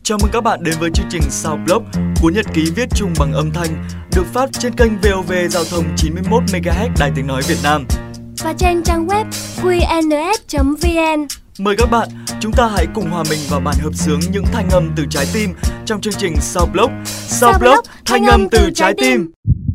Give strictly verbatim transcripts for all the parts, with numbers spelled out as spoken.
Chào mừng các bạn đến với chương trình Soundblock, cuốn nhật ký viết chung bằng âm thanh, được phát trên kênh vê o vê Giao thông chín mươi mốt mê ga héc Đài Tiếng Nói Việt Nam và trên trang web quy en ét chấm vê en. Mời các bạn, chúng ta hãy cùng hòa mình vào bản hợp xướng những thanh âm từ trái tim trong chương trình Soundblock. Soundblock, thanh âm từ trái tim.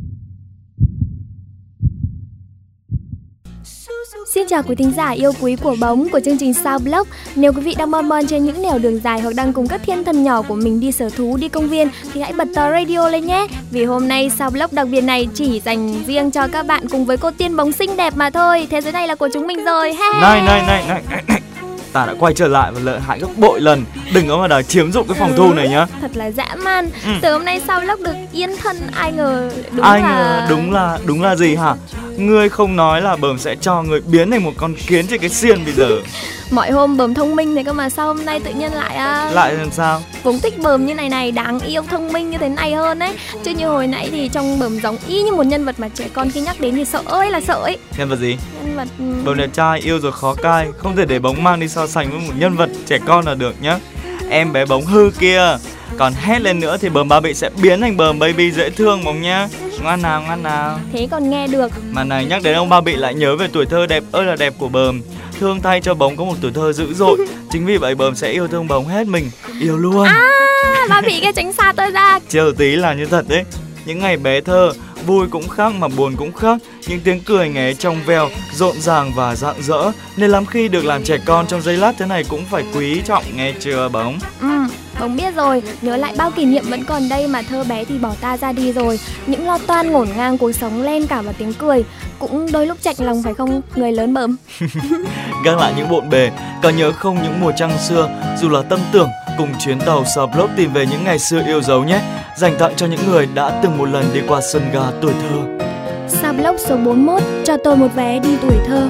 Xin chào quý thính giả yêu quý của bóng của chương trình Soundblock. Nếu quý vị đang bon bon trên những nẻo đường dài hoặc đang cùng các thiên thần nhỏ của mình đi sở thú, đi công viên thì hãy bật tờ radio lên nhé. Vì hôm nay Soundblock đặc biệt này chỉ dành riêng cho các bạn cùng với cô tiên bóng xinh đẹp mà thôi. Thế giới này là của chúng mình rồi. Hey. Này này này này, này. Ta đã quay trở lại và lợi hại gấp bội lần. Đừng có mà đòi chiếm dụng cái phòng ừ, thu này nhá. Thật là dã man. ừ. Từ hôm nay Soundblock được yên thân. Ai ngờ đúng Ai là... ngờ đúng là Đúng là gì hả? Ngươi không nói là Bờm sẽ cho người biến thành một con kiến trên cái xiên bây giờ. Mọi hôm Bờm thông minh này cơ mà sao hôm nay tự nhiên lại à... Lại làm sao? Vốn thích Bờm như này này, đáng yêu thông minh như thế này hơn ấy. Chứ như hồi nãy thì trong Bờm giống y như một nhân vật mà trẻ con khi nhắc đến thì sợ ơi là sợ ấy. Nhân vật gì? Nhân vật... Bờm đẹp trai, yêu rồi khó cai. Không thể để bóng mang đi so sánh với một nhân vật trẻ con là được nhá. Em bé bóng hư kia. Còn hét lên nữa thì Bờm Baby sẽ biến thành Bờm Baby dễ thương bóng nhá. Ngoan nào, ngoan nào. Thế còn nghe được. Mà này, nhắc đến ông Baby lại nhớ về tuổi thơ đẹp ơi là đẹp của Bờm. Thương thay cho bóng có một tuổi thơ dữ dội. Chính vì vậy Bờm sẽ yêu thương bóng hết mình. Yêu luôn. À, Baby kia tránh xa tôi ra. Chiều tí là như thật đấy. Những ngày bé thơ, vui cũng khác mà buồn cũng khác. Những tiếng cười nghe trong veo, rộn ràng và rạng rỡ. Nên lắm khi được làm trẻ con trong giây lát thế này cũng phải quý trọng, nghe chưa bóng? Ừ, bóng biết rồi. Nhớ lại bao kỷ niệm vẫn còn đây mà thơ bé thì bỏ ta ra đi rồi. Những lo toan ngổn ngang cuộc sống len cả vào tiếng cười. Cũng đôi lúc chạnh lòng phải không người lớn Bờm? Gác lại những bộn bề, có nhớ không những mùa trăng xưa, dù là tâm tưởng, cùng chuyến tàu Soundblock tìm về những ngày xưa yêu dấu nhé. Dành tặng cho những người đã từng một lần đi qua sân ga tuổi thơ. Soundblock số bốn mươi mốt, cho tôi một vé đi tuổi thơ.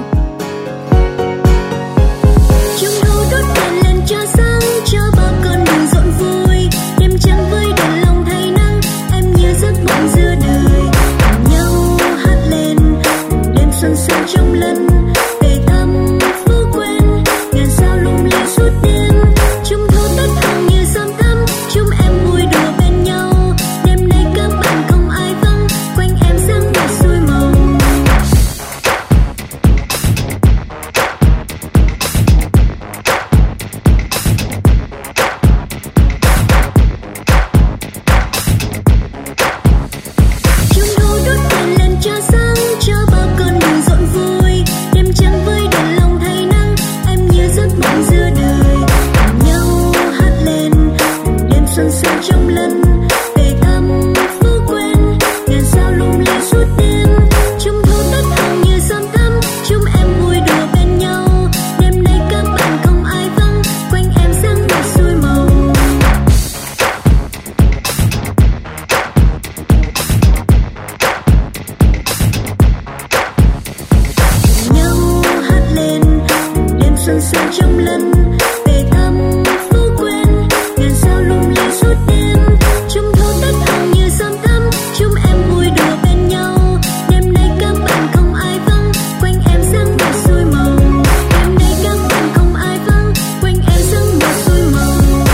Trung thu đốt đèn lên cho sáng, cho bao con đường rộn vui. Đêm trăng với đèn lòng thay nắng, em như giấc mộng giữa đời. Cùng nhau hát lên, đêm xuân sang trong lần. Về thăm phố quen, ngàn sao lung linh suốt đêm. Trung thu tết hồng như sớm thắm, chúng em vui đùa bên nhau. Đêm nay các bạn không ai vắng, quanh em sáng một xuôi mộng. Trung thu đốt đèn lên cho sáng, cho bao con đường rộn vui. Đêm trăng với đèn lòng thay nắng, em như giấc mộng giữa đời. Cùng nhau hát lên, đêm xuân sang trong lần. Về thăm phố quen, ngàn sao lung linh suốt đêm. Trung thu tết hồng như sớm thắm, chúng em vui đùa bên nhau. Đêm nay các bạn không ai vắng, quanh em sáng một xuôi mộng. Cùng nhau hát lên, đêm xuân sang trong lần. Về thăm phố quen, ngàn sao lung linh suốt đêm. Trung thu tết hồng như sớm thắm, chúng em vui đùa bên nhau. Đêm nay các bạn không ai vắng, quanh em sáng một xuôi mộng. Đêm nay các bạn không ai vắng, quanh em sáng một xuôi mộng.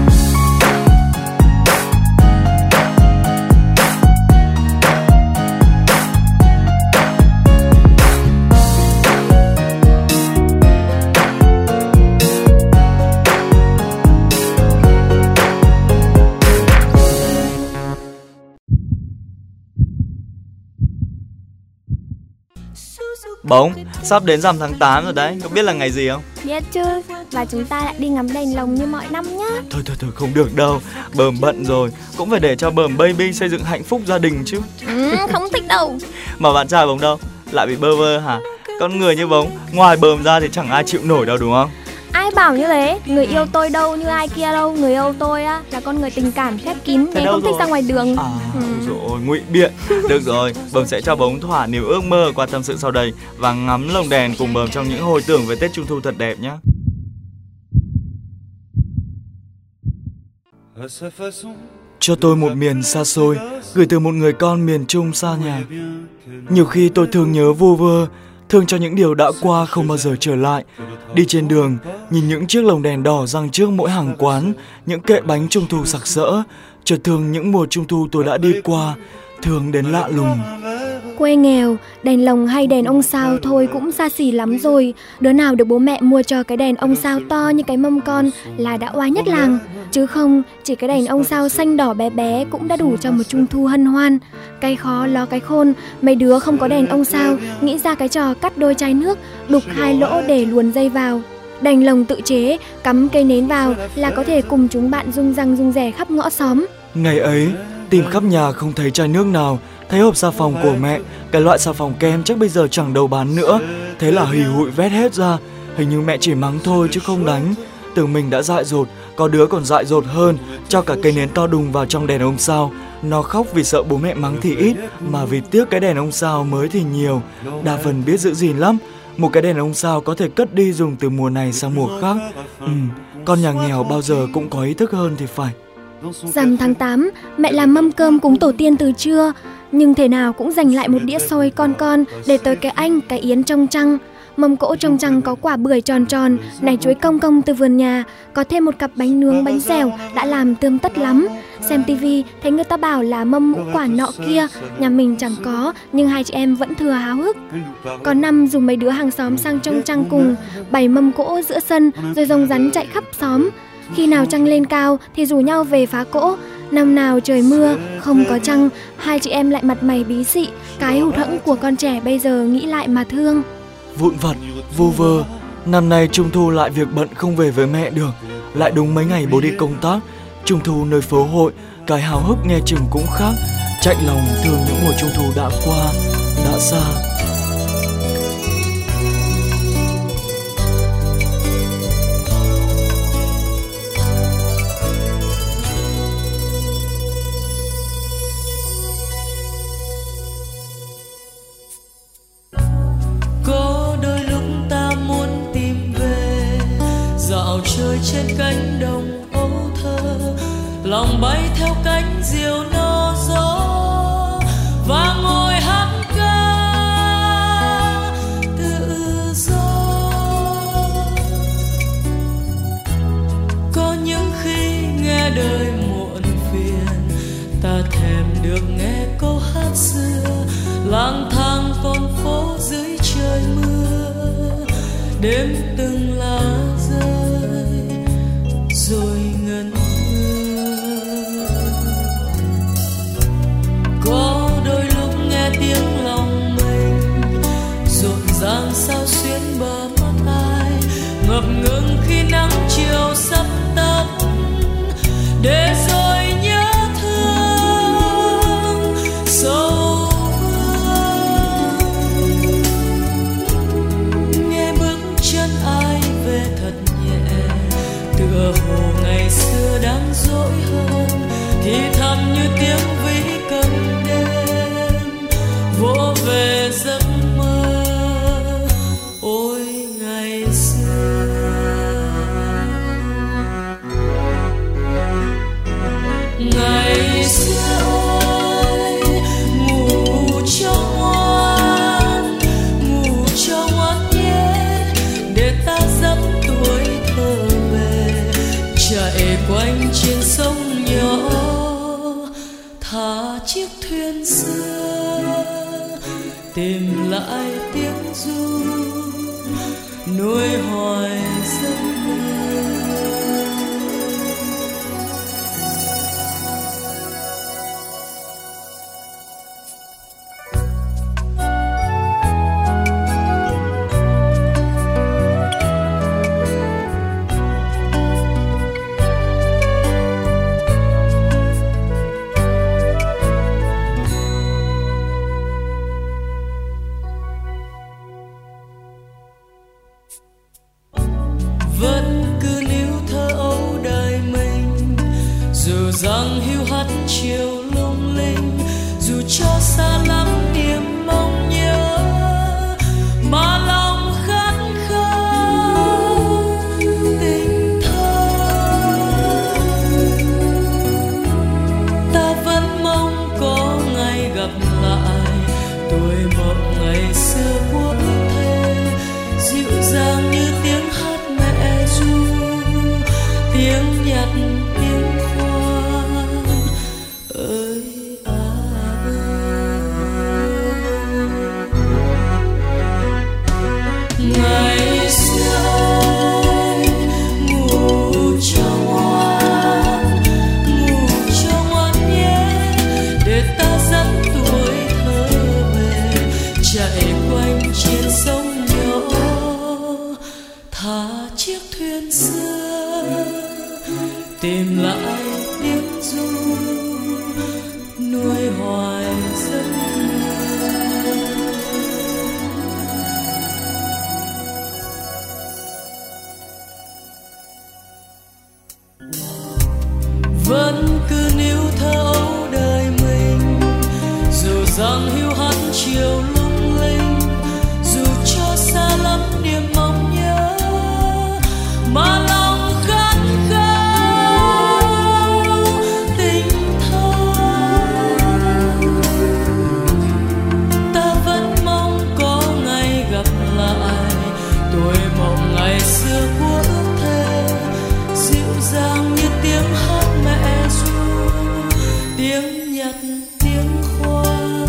Bóng, sắp đến rằm tháng tám rồi đấy, có biết là ngày gì không? Biết chứ. Và chúng ta lại đi ngắm đèn lồng như mọi năm nhá. Thôi thôi thôi, không được đâu. Bờm bận rồi, cũng phải để cho Bờm Baby xây dựng hạnh phúc gia đình chứ. Ừ, không thích đâu. Mà bạn trai bóng đâu? Lại bị bơ vơ hả? Con người như bóng, ngoài Bờm ra thì chẳng ai chịu nổi đâu đúng không? Ai bảo như thế? Người yêu tôi đâu như ai kia đâu. Người yêu tôi á là con người tình cảm khép kín, Thế nên đâu không thích rồi? ra ngoài đường. À, Ừ. rồi, ngụy biện. Được rồi, Bờm sẽ cho bóng thỏa niềm ước mơ qua tâm sự sau đây và ngắm lồng đèn cùng Bờm trong những hồi tưởng về Tết Trung thu thật đẹp nhé. Cho tôi một miền xa xôi, gửi từ một người con miền Trung xa nhà. Nhiều khi tôi thường nhớ vu vơ thương cho những điều đã qua không bao giờ trở lại. Đi trên đường, nhìn những chiếc lồng đèn đỏ giăng trước mỗi hàng quán, những kệ bánh trung thu sặc sỡ, chợt thương những mùa trung thu tôi đã đi qua, thương đến lạ lùng. Quê nghèo, đèn lồng hay đèn ông sao thôi cũng xa xỉ lắm rồi. Đứa nào được bố mẹ mua cho cái đèn ông sao to như cái mâm con là đã oai nhất làng. Chứ không, chỉ cái đèn ông sao xanh đỏ bé bé cũng đã đủ cho một trung thu hân hoan. Cái khó lo cái khôn, mấy đứa không có đèn ông sao nghĩ ra cái trò cắt đôi chai nước, đục hai lỗ để luồn dây vào. Đèn lồng tự chế, cắm cây nến vào là có thể cùng chúng bạn rung răng rung rẻ khắp ngõ xóm. Ngày ấy, tìm khắp nhà không thấy chai nước nào, thấy hộp xà phòng của mẹ, cái loại xà phòng kem chắc bây giờ chẳng đâu bán nữa. Thế là hì hụi vét hết ra, hình như mẹ chỉ mắng thôi chứ không đánh. Tưởng mình đã dại dột, có đứa còn dại dột hơn, cho cả cây nến to đùng vào trong đèn ông sao. Nó khóc vì sợ bố mẹ mắng thì ít, mà vì tiếc cái đèn ông sao mới thì nhiều. Đa phần biết giữ gìn lắm. Một cái đèn ông sao có thể cất đi dùng từ mùa này sang mùa khác. Ừ, con nhà nghèo bao giờ cũng có ý thức hơn thì phải. Rằm tháng tám, mẹ làm mâm cơm cúng tổ tiên từ trưa, nhưng thế nào cũng dành lại một đĩa xôi con con để tới cái anh, cái yến trong trăng. Mâm cỗ trong trăng có quả bưởi tròn tròn, nải chuối cong cong từ vườn nhà, có thêm một cặp bánh nướng bánh dẻo đã làm tươm tất lắm. Xem tivi thấy người ta bảo là mâm ngũ quả nọ kia, nhà mình chẳng có nhưng hai chị em vẫn thừa háo hức. Có năm dù mấy đứa hàng xóm sang trông trăng cùng, bày mâm cỗ giữa sân rồi rồng rắn chạy khắp xóm. Khi nào trăng lên cao thì rủ nhau về phá cỗ. Năm nào trời mưa, không có trăng, hai chị em lại mặt mày bí xị. Cái hụt hẫng của con trẻ bây giờ nghĩ lại mà thương. Vụn vặt, vô vơ. Năm nay Trung thu lại việc bận không về với mẹ được. Lại đúng mấy ngày bố đi công tác. Trung thu nơi phố hội, cái háo hức nghe chừng cũng khác. Chạnh lòng thương những mùa Trung thu đã qua, đã xa. Chơi trên cánh đồng âu thơ, lòng bay theo cánh diều no gió và ngồi hát ca tự do. Có những khi nghe đời muộn phiền, ta thèm được nghe câu hát xưa, lang thang con phố dưới trời mưa, đêm từng lá rơi rồi ngẩn ngơ. Có đôi lúc nghe tiếng lòng mình rộn ràng sao xuyên bờ mắt ai, ngập ngừng khi nắng chiều sắp tắt, để rồi nhớ thương sâu vương. Nghe bước chân ai về thật nhẹ, tựa hồ ngày xưa đang dỗi hơn, thì thầm như tiếng vĩ cầm đêm vỗ về giấc mơ. Ôi ngày xưa, ngày xưa ơi, ngủ cho ngoan, ngủ cho ngoan nhé, để ta dẫm tuổi thơ về, chạy quanh trên sông nhỏ, thả chiếc thuyền xưa, tìm lại tiếng ru nuôi hoài giấc mơ. Vẫn tiếng nhật tiếng khoan ơi à ơi. Ngày xưa ngủ cho ngoan, ngủ cho ngoan nhé, để ta dắt tuổi thơ về, chạy quanh trên sông nhỏ, thả chiếc thuyền xưa, tìm lại tiếng ru, nuôi hoài giấc mơ. Vẫn cứ níu thơ ấu đời mình, dù rằng hiu hắt chiều lung linh, dù cho xa lắm niềm mong nhớ, mà lòng khát khao tình thơ. Ta vẫn mong có ngày gặp lại tuổi mộng ngày xưa của ước thề, dịu dàng như tiếng hát mẹ ru, tiếng nhật tiếng khoan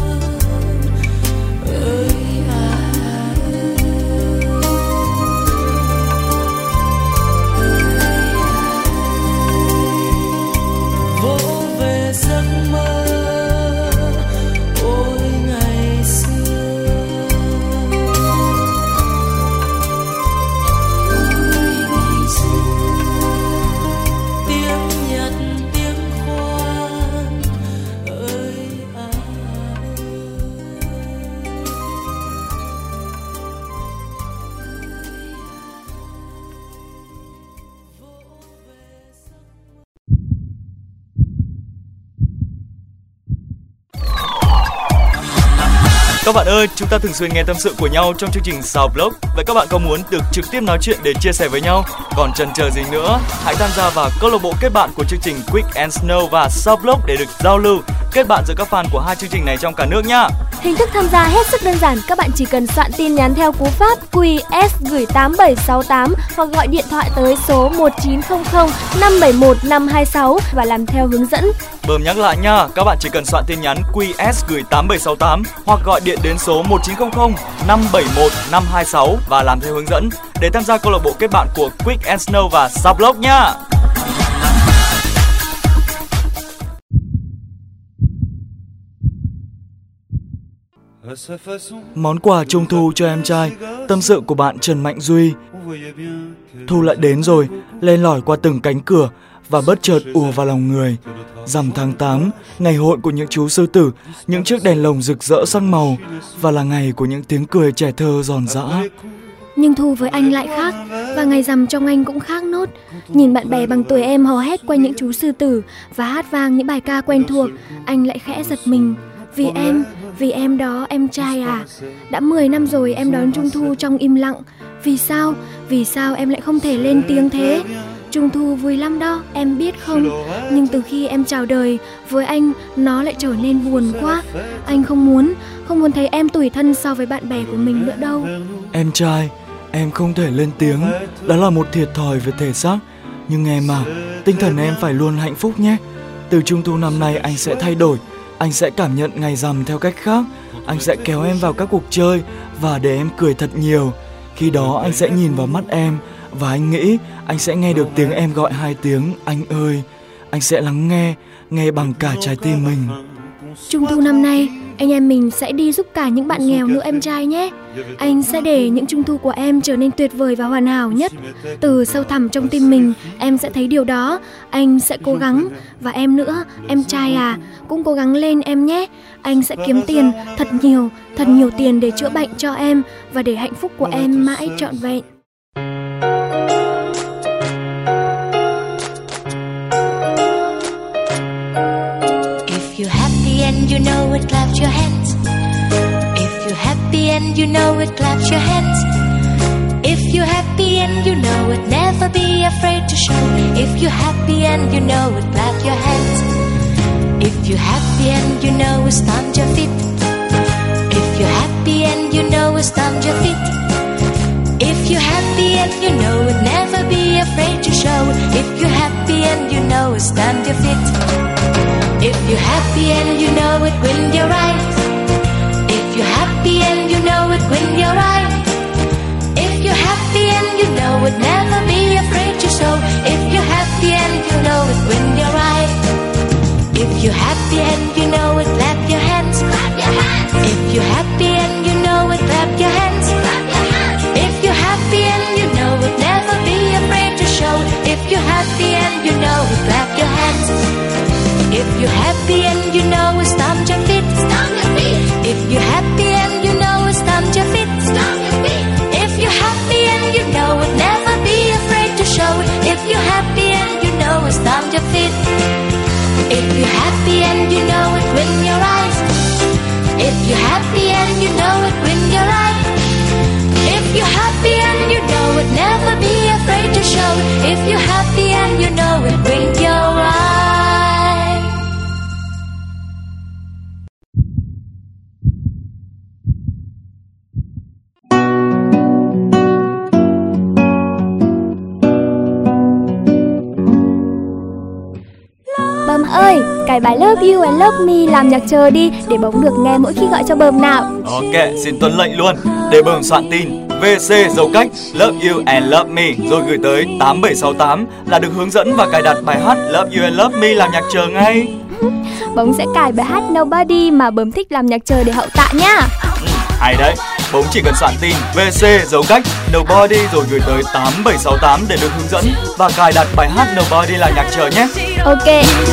ơi à ơi. Vỗ về giấc mơ ôi ngày xưa, ôi ngày xưa. Tiếng nhật tiếng khoan ơi à ơi. Các bạn ơi, chúng ta thường xuyên nghe tâm sự của nhau trong chương trình Sound Blog. Vậy các bạn có muốn được trực tiếp nói chuyện để chia sẻ với nhau? Còn chần chờ gì nữa? Hãy tham gia vào câu lạc bộ kết bạn của chương trình Quick and Snow và Sound Blog để được giao lưu, kết bạn giữa các fan của hai chương trình này trong cả nước nhá. Hình thức tham gia hết sức đơn giản, các bạn chỉ cần soạn tin nhắn theo cú pháp quy ét gửi tám bảy sáu tám hoặc gọi điện thoại tới số một chín không không năm bảy một năm hai sáu và làm theo hướng dẫn. Bơm nhắc lại nha, các bạn chỉ cần soạn tin nhắn quy ét gửi tám bảy sáu tám hoặc gọi điện đến số một chín không không năm bảy một năm hai sáu và làm theo hướng dẫn để tham gia câu lạc bộ kết bạn của Quick and Snow và Sound Blog nha. Món quà trung thu cho em trai, tâm sự của bạn Trần Mạnh Duy. Thu lại đến rồi, len lỏi qua từng cánh cửa và bất chợt ùa vào lòng người. Rằm tháng tám, ngày hội của những chú sư tử, những chiếc đèn lồng rực rỡ sắc màu và là ngày của những tiếng cười trẻ thơ giòn giã. Nhưng Thu với anh lại khác, và ngày rằm trong anh cũng khác nốt. Nhìn bạn bè bằng tuổi em hò hét quanh những chú sư tử và hát vang những bài ca quen thuộc, anh lại khẽ giật mình. Vì em, vì em đó em trai à. Đã mười năm rồi em đón Trung thu trong im lặng. Vì sao, vì sao em lại không thể lên tiếng thế? Trung thu vui lắm đó, em biết không? Nhưng từ khi em chào đời, với anh nó lại trở nên buồn quá. Anh không muốn, không muốn thấy em tủi thân so với bạn bè của mình nữa đâu. Em trai, em không thể lên tiếng, đó là một thiệt thòi về thể xác. Nhưng em à, tinh thần em phải luôn hạnh phúc nhé. Từ Trung thu năm nay anh sẽ thay đổi. Anh sẽ cảm nhận ngày rằm theo cách khác. Anh sẽ kéo em vào các cuộc chơi và để em cười thật nhiều. Khi đó anh sẽ nhìn vào mắt em và anh nghĩ anh sẽ nghe được tiếng em gọi hai tiếng anh ơi. Anh sẽ lắng nghe, nghe bằng cả trái tim mình. Trung thu năm nay, anh em mình sẽ đi giúp cả những bạn nghèo nữa em trai nhé. Anh sẽ để những trung thu của em trở nên tuyệt vời và hoàn hảo nhất. Từ sâu thẳm trong tim mình, em sẽ thấy điều đó. Anh sẽ cố gắng. Và em nữa, em trai à, cũng cố gắng lên em nhé. Anh sẽ kiếm tiền thật nhiều, thật nhiều tiền để chữa bệnh cho em và để hạnh phúc của em mãi trọn vẹn. And you know it, clap your hands. If you're happy and you know it, clap your hands. If you're happy and you know it, never be afraid to show. If you're happy and you know it, clap your hands. If you're happy and you know it, stomp your feet. If you're happy and you know it, stomp your feet. If you're happy and you know it, never be afraid to show. If you're happy know, stamp your feet. If you're happy and you know it, when you're right. If you're happy and you know it, when you're right. If you're happy and you know it, never be afraid to show. If you're happy and you know it, when you're right. If you're happy and you know it, clap your hands. Clap your hands. If you're happy and you know it, clap your hands. Clap your hands. If you're happy and you know it, never be afraid to show. If you're happy and you know it, clap your hands. If you're happy and you know it, stomp your feet. Stomp your feet. If you're happy and you know it, stomp your feet. Stomp your feet. If you're happy and you know it, never be afraid to show it. If you're happy and you know it, stomp your feet. If you're happy and you know it, when you're right. If you're happy and you know it, when you're right. If you're happy and you know it, never be afraid to show it. If you're happy and you know it, when you're right. Bấm ơi, cài bài Love You and Love Me làm nhạc chờ đi, để Bấm được nghe mỗi khi gọi cho Bấm nào. Ok, xin tuân lệnh luôn. Để Bấm soạn tin vê xê dấu cách Love You and Love Me rồi gửi tới tám bảy sáu tám là được hướng dẫn và cài đặt bài hát Love You and Love Me làm nhạc chờ ngay. Bấm sẽ cài bài hát Nobody mà Bấm thích làm nhạc chờ để hậu tạ nhá. Ừ, hay đấy. Bấm chỉ cần soạn tin vê xê dấu cách Nobody rồi gửi tới tám bảy sáu tám để được hướng dẫn và cài đặt bài hát Nobody là nhạc chờ nhé. Ok.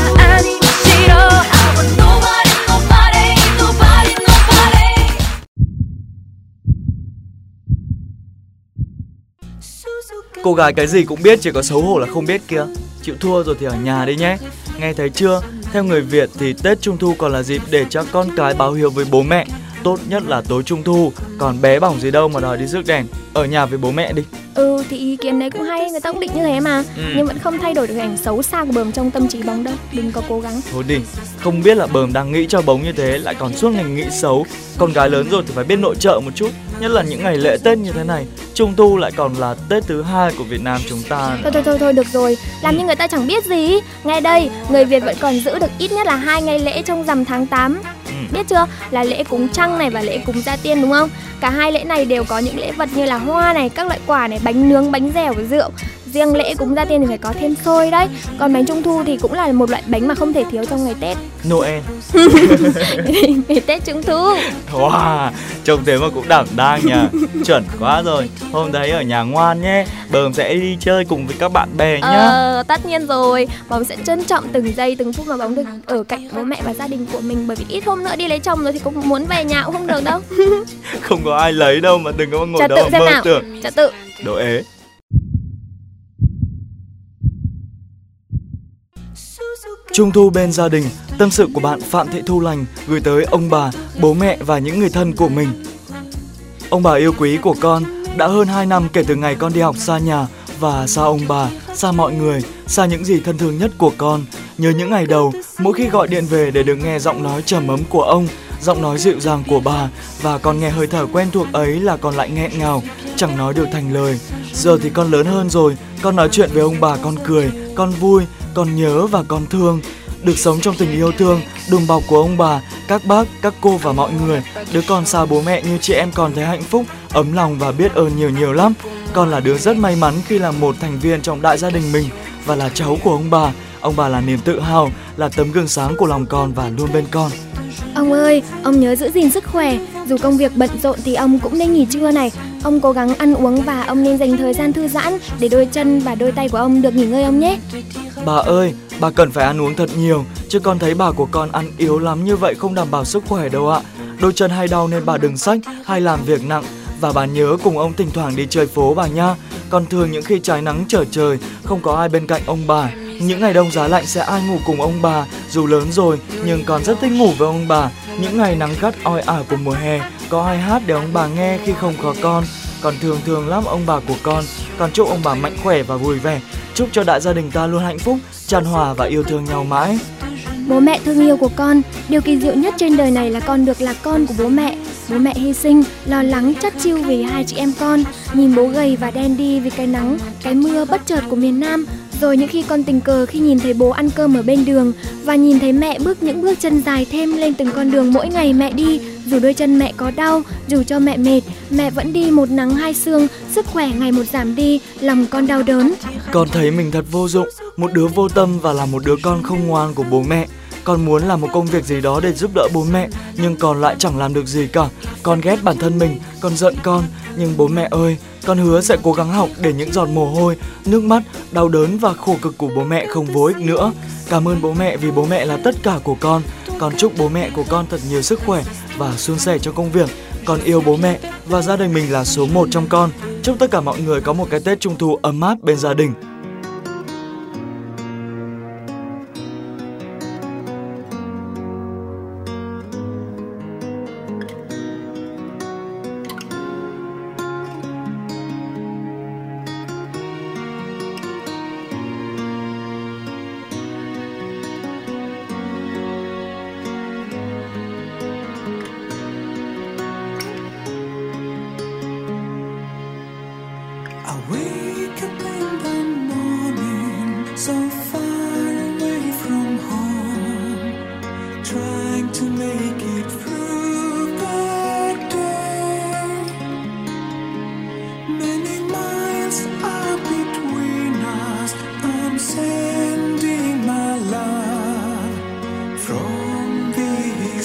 Cô gái cái gì cũng biết, chỉ có xấu hổ là không biết kia. Chịu thua rồi thì ở nhà đi nhé. Nghe thấy chưa? Theo người Việt thì Tết Trung Thu còn là dịp để cho con cái báo hiếu với bố mẹ. Tốt nhất là tối Trung Thu. Còn bé bỏng gì đâu mà đòi đi rước đèn. Ở nhà với bố mẹ đi. Ừ thì ý kiến đấy cũng hay, người ta cũng định như thế mà. ừ. Nhưng vẫn không thay đổi được ảnh xấu xa của Bấm trong tâm trí Bóng đâu. Đừng có cố gắng. Thôi đi, không biết là Bấm đang nghĩ cho Bóng như thế lại còn suốt ngày nghĩ xấu. Con gái lớn rồi thì phải biết nội trợ một chút. Nhất là những ngày lễ Tết như thế này. Trung Thu lại còn là Tết thứ hai của Việt Nam chúng ta. Thôi thôi thôi thôi được rồi, làm như người ta chẳng biết gì. Ngay đây, người Việt vẫn còn giữ được ít nhất là hai ngày lễ trong rằm tháng tám. ừ. Biết chưa? Là lễ cúng trăng này và lễ cúng gia tiên, đúng không? Cả hai lễ này đều có những lễ vật như là hoa này, các loại quả này, bánh nướng, bánh dẻo và rượu. Riêng lễ cúng gia tiên thì phải có thêm xôi đấy. Còn bánh Trung Thu thì cũng là một loại bánh mà không thể thiếu trong ngày Tết. Noel. Ngày Tết Trung Thu. Wow, trông thế mà cũng đảm đang nhỉ. Chuẩn quá rồi. Hôm đấy ở nhà ngoan nhé. Bấm sẽ đi chơi cùng với các bạn bè nhá. Ờ, tất nhiên rồi. Bấm sẽ trân trọng từng giây từng phút mà Bấm được ở cạnh bố mẹ và gia đình của mình. Bởi vì ít hôm nữa đi lấy chồng rồi thì cũng muốn về nhà cũng không được đâu. Không có ai lấy đâu mà đừng có ngồi Trật đâu tự mà mơ nào. tưởng. Trật tự. Đồ ế. Trung thu bên gia đình, tâm sự của bạn Phạm Thị Thu Lành gửi tới ông bà, bố mẹ và những người thân của mình. Ông bà yêu quý của con, đã hơn hai năm kể từ ngày con đi học xa nhà và xa ông bà, xa mọi người, xa những gì thân thương nhất của con. Nhớ những ngày đầu, mỗi khi gọi điện về để được nghe giọng nói trầm ấm của ông, giọng nói dịu dàng của bà, và con nghe hơi thở quen thuộc ấy là con lại nghẹn ngào, chẳng nói được thành lời. Giờ thì con lớn hơn rồi, con nói chuyện với ông bà con cười, con vui, con nhớ và con thương. Được sống trong tình yêu thương, đùm bọc của ông bà, các bác, các cô và mọi người. Đứa con xa bố mẹ như chị em còn thấy hạnh phúc, ấm lòng và biết ơn nhiều nhiều lắm. Con là đứa rất may mắn khi là một thành viên trong đại gia đình mình và là cháu của ông bà. Ông bà là niềm tự hào, là tấm gương sáng của lòng con và luôn bên con. Ông ơi, ông nhớ giữ gìn sức khỏe. Dù công việc bận rộn thì ông cũng nên nghỉ trưa này. Ông cố gắng ăn uống và ông nên dành thời gian thư giãn để đôi chân và đôi tay của ông được nghỉ ngơi ông nhé. Bà ơi, bà cần phải ăn uống thật nhiều, chứ con thấy bà của con ăn yếu lắm như vậy không đảm bảo sức khỏe đâu ạ. Đôi chân hay đau nên bà đừng xách hay làm việc nặng. Và bà nhớ cùng ông thỉnh thoảng đi chơi phố bà nha. Còn thường những khi trái nắng trở trời, không có ai bên cạnh ông bà. Những ngày đông giá lạnh sẽ ai ngủ cùng ông bà. Dù lớn rồi nhưng con rất thích ngủ với ông bà. Những ngày nắng gắt oi ả của mùa hè, có ai hát để ông bà nghe khi không có con. Còn thường thường lắm ông bà của con. Con chúc ông bà mạnh khỏe và vui vẻ. Chúc cho đại gia đình ta luôn hạnh phúc, chan hòa và yêu thương nhau mãi. Bố mẹ thương yêu của con, điều kỳ diệu nhất trên đời này là con được là con của bố mẹ. Bố mẹ hy sinh, lo lắng, chắt chiu vì hai chị em con. Nhìn bố gầy và đen đi vì cái nắng, cái mưa bất chợt của miền Nam. Rồi những khi con tình cờ khi nhìn thấy bố ăn cơm ở bên đường và nhìn thấy mẹ bước những bước chân dài thêm lên từng con đường mỗi ngày mẹ đi, dù đôi chân mẹ có đau, dù cho mẹ mệt, mẹ vẫn đi một nắng hai sương, sức khỏe ngày một giảm đi, lòng con đau đớn. Con thấy mình thật vô dụng, một đứa vô tâm và là một đứa con không ngoan của bố mẹ. Con muốn làm một công việc gì đó để giúp đỡ bố mẹ, nhưng con lại chẳng làm được gì cả. Con ghét bản thân mình, con giận con. Nhưng bố mẹ ơi, con hứa sẽ cố gắng học để những giọt mồ hôi, nước mắt, đau đớn và khổ cực của bố mẹ không vô ích nữa. Cảm ơn bố mẹ vì bố mẹ là tất cả của con. Con chúc bố mẹ của con thật nhiều sức khỏe và suôn sẻ trong công việc. Con yêu bố mẹ và gia đình mình là số một trong con. Chúc tất cả mọi người có một cái Tết Trung thu ấm áp bên gia đình. I wake up in the morning, so far away from home, trying to make it through the day. Many miles are between us, I'm sending my love from this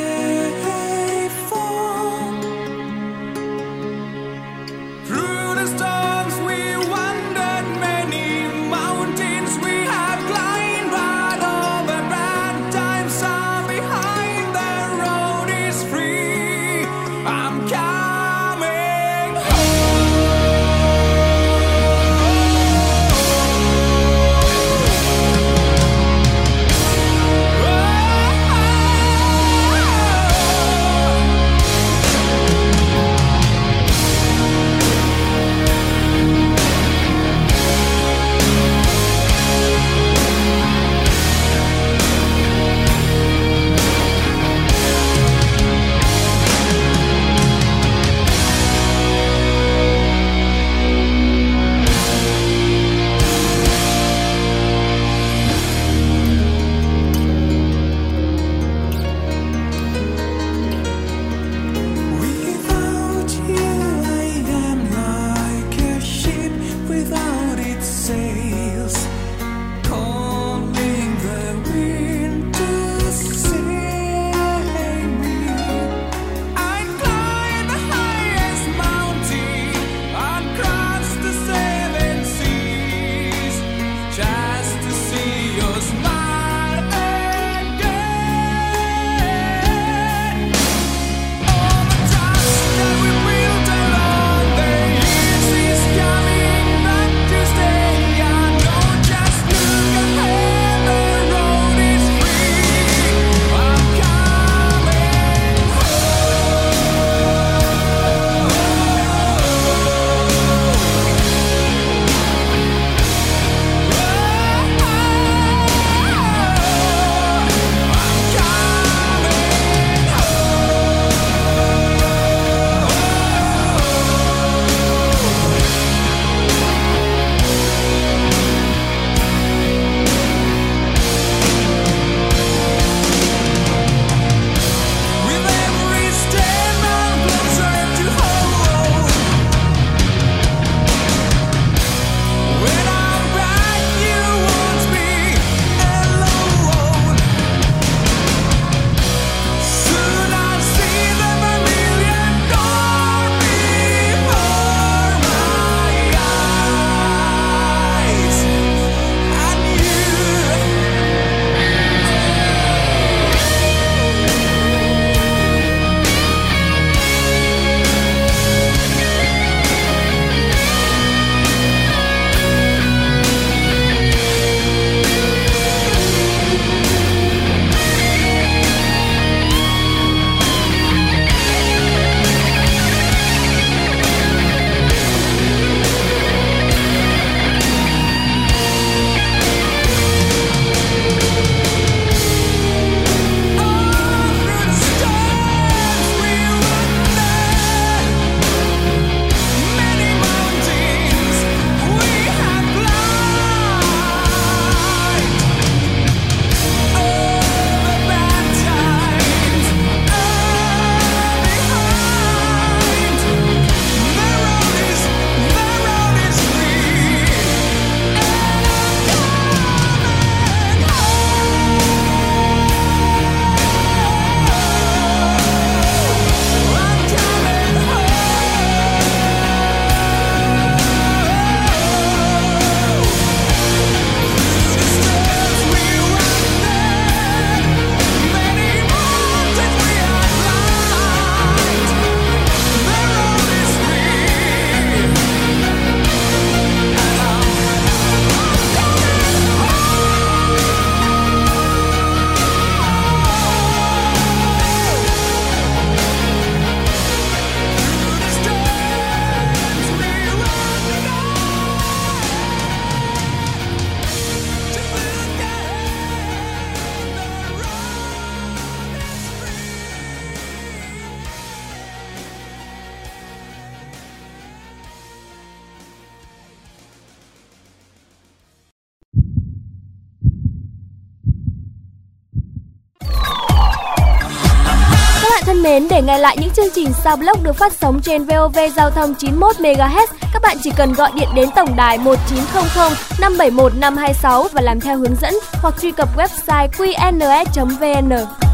payphone. Through the storms we wandered, many mountains we have thân mến, để nghe lại những chương trình Sao Blog được phát sóng trên vê o vê Giao thông chín mươi mốt mê ga héc, các bạn chỉ cần gọi điện đến tổng đài một chín không không năm bảy một năm hai sáu và làm theo hướng dẫn hoặc truy cập website quy en ét chấm vê en.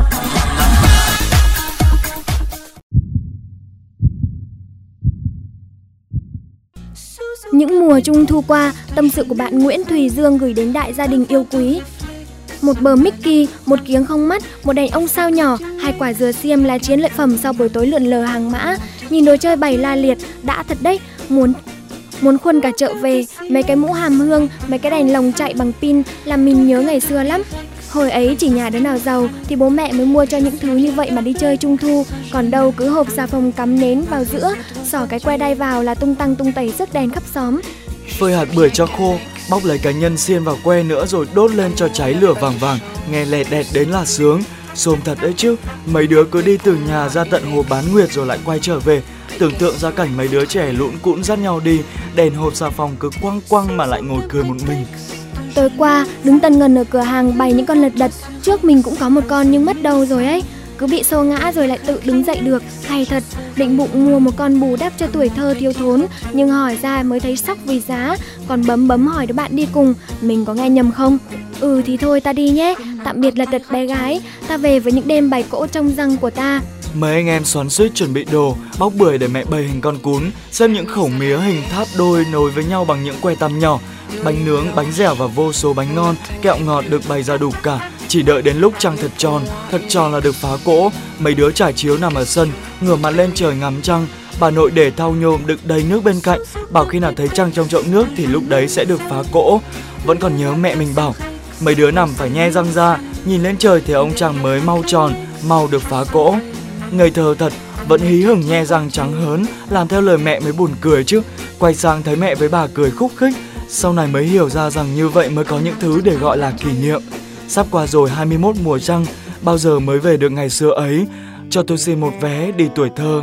Những mùa trung thu qua, tâm sự của bạn Nguyễn Thùy Dương gửi đến đại gia đình yêu quý. Một bờ Mickey, một kiếng không mắt, một đèn ông sao nhỏ, hai quả dừa xiêm là chiến lợi phẩm sau buổi tối lượn lờ hàng mã. Nhìn đồ chơi bày la liệt, đã thật đấy, muốn muốn khuân cả chợ về. Mấy cái mũ hàm hương, mấy cái đèn lồng chạy bằng pin làm mình nhớ ngày xưa lắm. Hồi ấy chỉ nhà đứa nào giàu thì bố mẹ mới mua cho những thứ như vậy mà đi chơi trung thu. Còn đâu cứ hộp xà phòng cắm nến vào giữa, xỏ cái que đay vào là tung tăng tung tẩy rước đèn khắp xóm. Phơi hạt bưởi cho khô, bóc lấy cái nhân xiên vào que nữa rồi đốt lên cho cháy lửa vàng vàng, nghe lẹt đẹt đến là sướng. Xôm thật đấy chứ, mấy đứa cứ đi từ nhà ra tận hồ Bán Nguyệt rồi lại quay trở về. Tưởng tượng ra cảnh mấy đứa trẻ lũn cũn dắt nhau đi, đèn hộp xà phòng cứ quăng quăng mà lại ngồi cười một mình. Tối qua, đứng tần ngần ở cửa hàng bày những con lật đật, trước mình cũng có một con nhưng mất đâu rồi ấy. Cứ bị xô ngã rồi lại tự đứng dậy được, hay thật. Định bụng mua một con bù đắp cho tuổi thơ thiếu thốn, nhưng hỏi ra mới thấy sốc vì giá. Còn bấm bấm hỏi đứa bạn đi cùng, mình có nghe nhầm không? Ừ thì thôi ta đi nhé, tạm biệt lật đật bé gái, ta về với những đêm bày cỗ trong răng của ta. Mấy anh em xoắn xuýt chuẩn bị đồ, bóc bưởi để mẹ bày hình con cún, xem những khẩu mía hình tháp đôi nối với nhau bằng những que tăm nhỏ. Bánh nướng, bánh dẻo và vô số bánh ngon, kẹo ngọt được bày ra đủ cả. Chỉ đợi đến lúc trăng thật tròn, thật tròn là được phá cỗ. Mấy đứa trải chiếu nằm ở sân, ngửa mặt lên trời ngắm trăng. Bà nội để thau nhôm đựng đầy nước bên cạnh, bảo khi nào thấy trăng trong chậu nước thì lúc đấy sẽ được phá cỗ. Vẫn còn nhớ mẹ mình bảo, mấy đứa nằm phải nhe răng ra, nhìn lên trời thì ông trăng mới mau tròn, mau được phá cỗ. Ngây thơ thật, vẫn hí hửng nhe răng trắng hớn, làm theo lời mẹ mới buồn cười chứ. Quay sang thấy mẹ với bà cười khúc khích, sau này mới hiểu ra rằng như vậy mới có những thứ để gọi là kỷ niệm. Sắp qua rồi hai mươi mốt mùa trăng, bao giờ mới về được ngày xưa ấy? Cho tôi xin một vé đi tuổi thơ.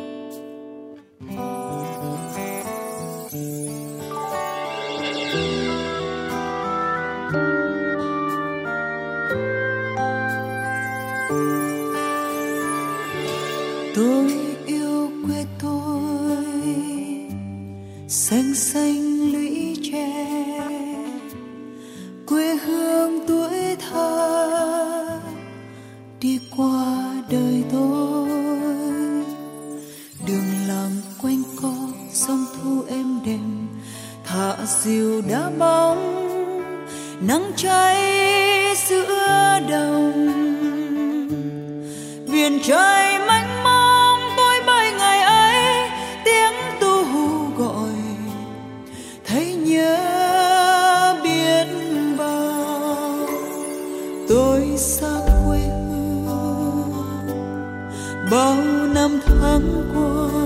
Tôi yêu quê tôi, xanh xanh lũy tre, quê hương tuổi thơ đi qua đời tôi. Đường làng quanh co sông thu êm đềm, thả diều đá bóng, nắng cháy giữa đồng. Biển trời mênh mông tôi bay ngày ấy, tiếng tu hú gọi thấy nhớ biết bao. Tôi xa quê hương bao năm tháng qua,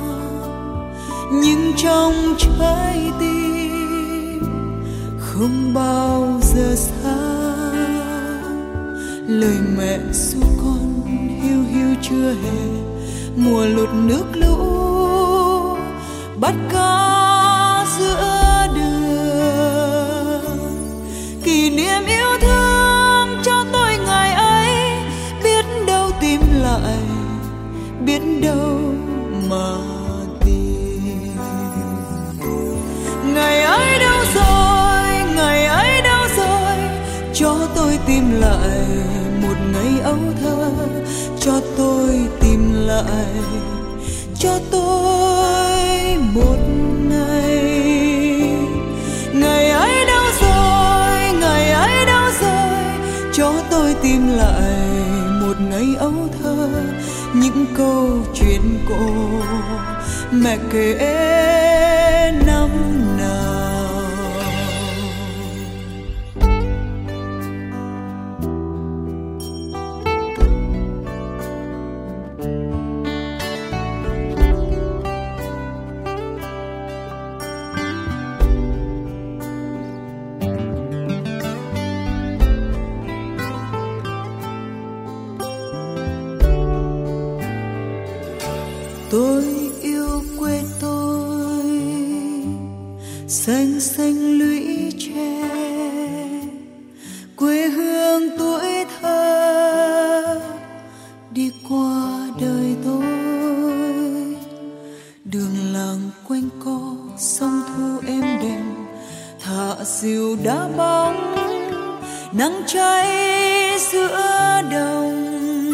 nhưng trong trái tim không bao giờ xa. Lời mẹ ru con hiu hiu chưa hè, mùa lụt nước lũ bắt cá giữa đường. Kỷ niệm yêu thương cho tôi ngày ấy, biết đâu tìm lại, biết đâu mà tìm. Ngày ấy đâu rồi, ngày ấy đâu rồi, cho tôi tìm lại một ngày ấu thơ, cho tôi tìm lại, cho tôi một ngày. Ngày ấy đâu rồi, ngày ấy đâu rồi, cho tôi tìm lại một ngày ấu thơ, những câu chuyện cổ mẹ kể năm nào. Tôi yêu quê tôi, xanh xanh lũy tre, quê hương tuổi thơ đi qua đời. nắng cháy giữa đồng.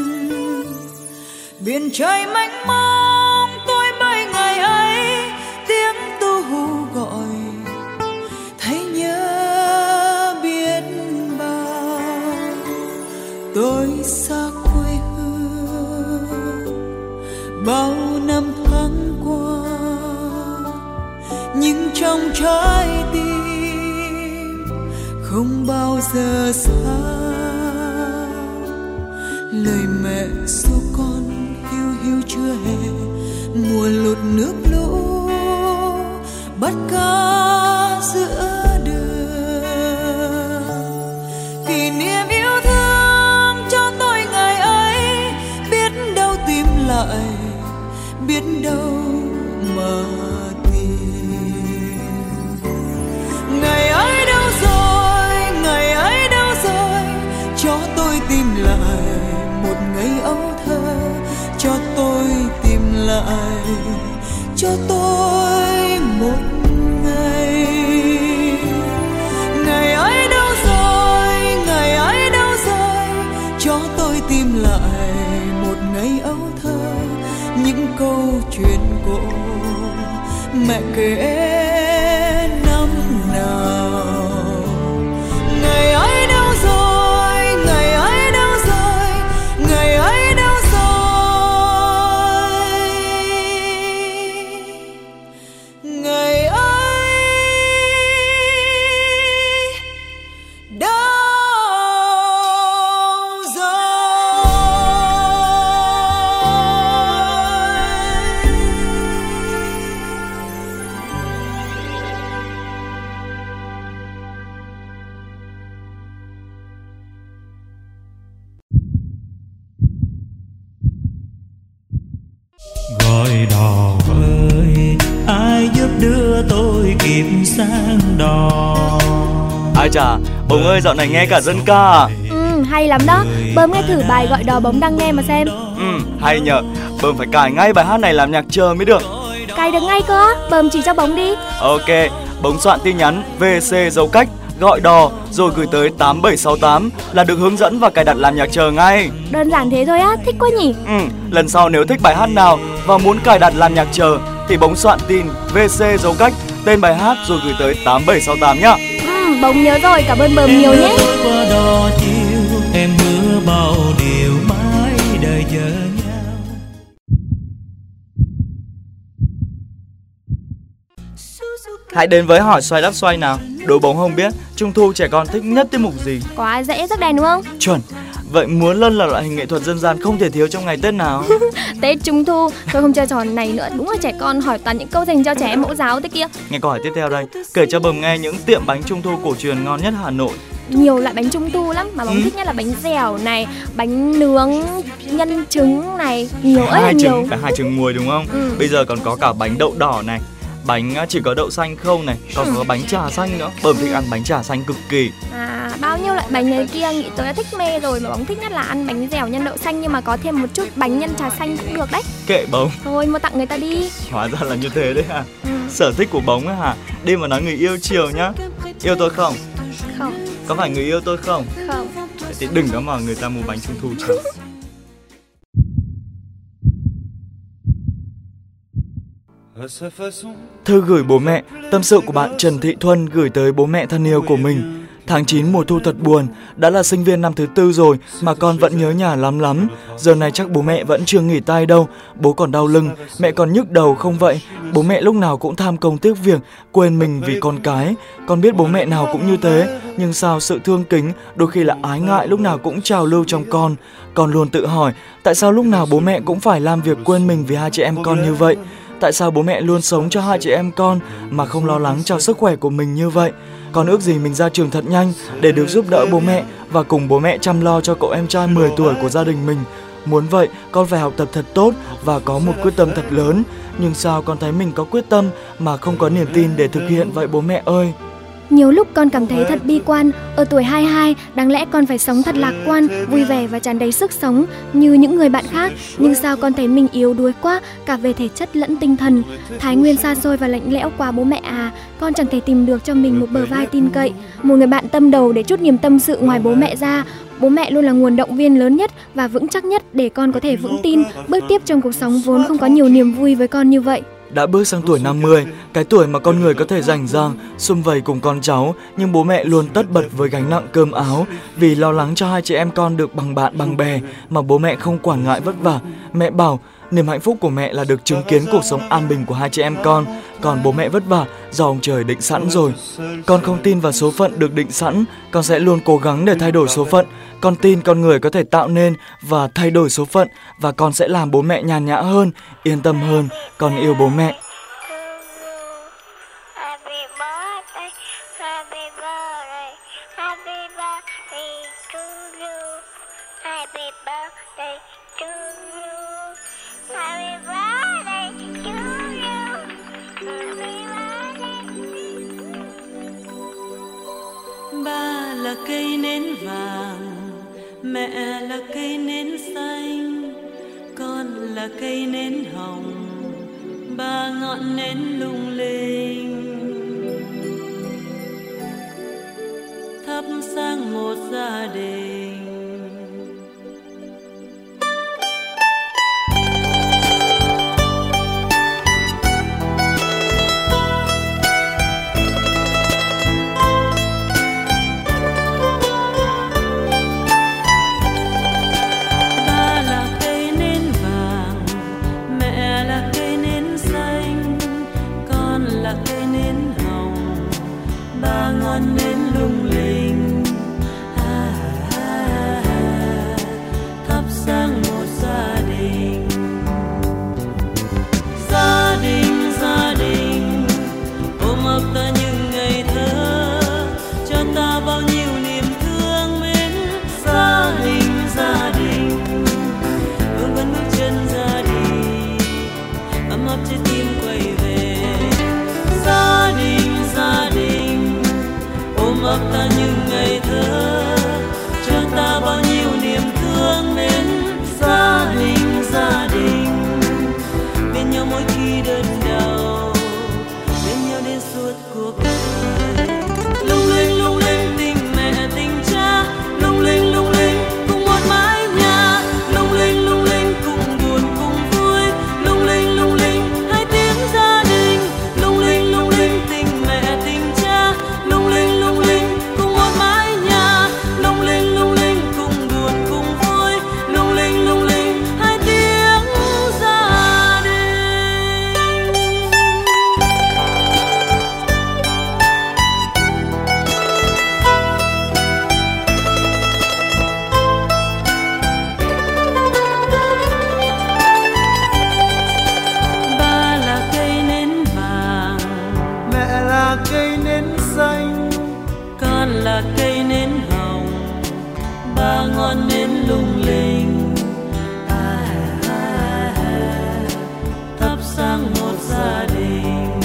Biển trời mênh mông tôi bay ngày ấy, tiếng tu hú gọi thấy nhớ biết bao. Tôi xa quê hương bao năm tháng qua, nhưng trong trái tim không bao giờ xa. Lời mẹ ru con hiu hiu chưa hè, mùa lụt nước lũ bắt cá giữa đường. Kỷ niệm yêu thương cho tôi ngày ấy, biết đâu tìm lại, biết đâu mà tìm. Ngày ấy đâu rồi, ngày ấy đâu rồi, cho tôi tìm lại một ngày ấu thơ, cho tôi tìm lại, cho tôi một ngày. Ngày ấy đâu rồi, ngày ấy đâu rồi, cho tôi tìm lại một ngày ấu thơ, những câu chuyện cổ mẹ kể năm nào. Ngày ấy đâu rồi, ngày ấy đâu rồi, ngày ấy đâu rồi, ngày ấy đâu rồi. Gọi đò ơi, ai giúp đưa tôi kịp sang đò. Ai chà, Bống ơi dạo này nghe cả dân ca à? Ừ, hay lắm đó. Bơm nghe thử bài Gọi đò Bống đang nghe mà xem. Ừ, hay nhờ. Bơm phải cài ngay bài hát này làm nhạc chờ mới được. Cài được ngay cơ á, Bơm chỉ cho Bống đi. Ok, Bống soạn tin nhắn vê xê dấu cách gọi đò rồi gửi tới tám bảy sáu tám là được hướng dẫn và cài đặt làm nhạc chờ ngay. Đơn giản thế thôi á, thích quá nhỉ. Ừ, lần sau nếu thích bài hát nào và muốn cài đặt làm nhạc chờ thì Bống soạn tin vê xê dấu cách tên bài hát rồi gửi tới tám bảy sáu tám nhá. Ừ, Bống nhớ rồi, cảm ơn Bơm nhiều nhé. Em qua đò chiều, em hứa bao điều mãi đời chờ nhau. Hãy đến với hỏi xoay đáp xoay nào. Đố Bống không biết Trung thu trẻ con thích nhất tiết mục gì? Quá dễ rất đèn đúng không? Chuẩn. Vậy múa lân là loại hình nghệ thuật dân gian không thể thiếu trong ngày Tết nào? Tết Trung thu, tôi không chơi trò này nữa. Đúng là trẻ con hỏi toàn những câu dành cho trẻ em mẫu giáo thế kia. Nghe câu hỏi tiếp theo đây. Kể cho Bầm nghe những tiệm bánh Trung thu cổ truyền ngon nhất Hà Nội. Nhiều loại bánh Trung thu lắm mà Bóng ừ. thích nhất là bánh dẻo này, bánh nướng nhân trứng này, nhiều ơi là nhiều. Trứng, cả hai trứng muối đúng không? Ừ. Bây giờ còn có cả bánh đậu đỏ này, bánh chỉ có đậu xanh không này, còn ừ. có bánh trà xanh nữa. Bầm thích ăn bánh trà xanh cực kỳ. À, bao nhiêu loại bánh này kia nghĩ tới đã thích mê rồi, mà Bóng thích nhất là ăn bánh dẻo nhân đậu xanh nhưng mà có thêm một chút bánh nhân trà xanh cũng được đấy. Kệ Bóng. Thôi mua tặng người ta đi. Hóa ra là như thế đấy hả? Ừ. Sở thích của Bóng ấy hả? Đi mà nói người yêu chiều nhá. Yêu tôi không? Không. Có phải người yêu tôi không? Không. Thì đừng có mà người ta mua bánh Trung thu chứ. Thư gửi bố mẹ, tâm sự của bạn Trần Thị Thuân gửi tới bố mẹ thân yêu của mình. Tháng chín mùa thu thật buồn, đã là sinh viên năm thứ tư rồi mà con vẫn nhớ nhà lắm lắm. Giờ này chắc bố mẹ vẫn chưa nghỉ tay đâu, bố còn đau lưng, mẹ còn nhức đầu không vậy? Bố mẹ lúc nào cũng tham công tiếc việc, quên mình vì con cái. Con biết bố mẹ nào cũng như thế, nhưng sao sự thương kính, đôi khi là ái ngại lúc nào cũng trào lưu trong con. Con luôn tự hỏi, tại sao lúc nào bố mẹ cũng phải làm việc quên mình vì hai chị em con như vậy? Tại sao bố mẹ luôn sống cho hai chị em con mà không lo lắng cho sức khỏe của mình như vậy? Con ước gì mình ra trường thật nhanh để được giúp đỡ bố mẹ và cùng bố mẹ chăm lo cho cậu em trai mười tuổi của gia đình mình. Muốn vậy, con phải học tập thật tốt và có một quyết tâm thật lớn. Nhưng sao con thấy mình có quyết tâm mà không có niềm tin để thực hiện vậy bố mẹ ơi? Nhiều lúc con cảm thấy thật bi quan. Ở tuổi hai mươi hai, đáng lẽ con phải sống thật lạc quan, vui vẻ và tràn đầy sức sống như những người bạn khác. Nhưng sao con thấy mình yếu đuối quá, cả về thể chất lẫn tinh thần. Thái Nguyên xa xôi và lạnh lẽo quá bố mẹ à. Con chẳng thể tìm được cho mình một bờ vai tin cậy, một người bạn tâm đầu để trút niềm tâm sự ngoài bố mẹ ra. Bố mẹ luôn là nguồn động viên lớn nhất và vững chắc nhất để con có thể vững tin bước tiếp trong cuộc sống vốn không có nhiều niềm vui với con như vậy. Đã bước sang tuổi năm mươi, cái tuổi mà con người có thể rảnh rang, sum vầy cùng con cháu, nhưng bố mẹ luôn tất bật với gánh nặng cơm áo. Vì lo lắng cho hai chị em con được bằng bạn bằng bè mà bố mẹ không quản ngại vất vả. Mẹ bảo niềm hạnh phúc của mẹ là được chứng kiến cuộc sống an bình của hai chị em con, còn bố mẹ vất vả do ông trời định sẵn rồi. Con không tin vào số phận được định sẵn, con sẽ luôn cố gắng để thay đổi số phận. Con tin con người có thể tạo nên và thay đổi số phận, và con sẽ làm bố mẹ nhàn nhã hơn, yên tâm hơn. Con yêu bố mẹ. Ba là cây nến vàng, mẹ là cây nến xanh, con là cây nến hồng, ba ngọn nến lung linh, thắp sáng một gia đình. Nến lung linh, à, à, à, thắp sáng một gia đình. Gia đình, gia đình, ôm ấp ta những ngày thơ, cho ta bao nhiêu niềm thương mến. Gia đình, gia đình, hương vẫn bước chân ra đi, ấm áp trái tim quay về. Gia đình, gia đình, ôm ấp ta những ngày thơ, cho ta bao nhiêu niềm thương mến. Gia đình, gia đình, bên nhau mỗi khi đơn đau, bên nhau đến suốt cuộc đời. Lung linh lung linh tình mẹ tình cha, lung linh lung linh cùng một mái nhà, lung linh lung linh cùng buồn cùng vui, lung linh lung linh hai tiếng gia đình, lung linh lung linh tình mẹ tình cha, lung linh lung linh cùng một mái nhà, lung linh lung linh cùng buồn cùng vui, lung linh lung linh hai tiếng gia đình. Ba là cây nến vàng, Mẹ là cây nến xanh, con là cây nến hồng, ba ngọn nến lung linh, à, à, à, thắp sáng một gia đình.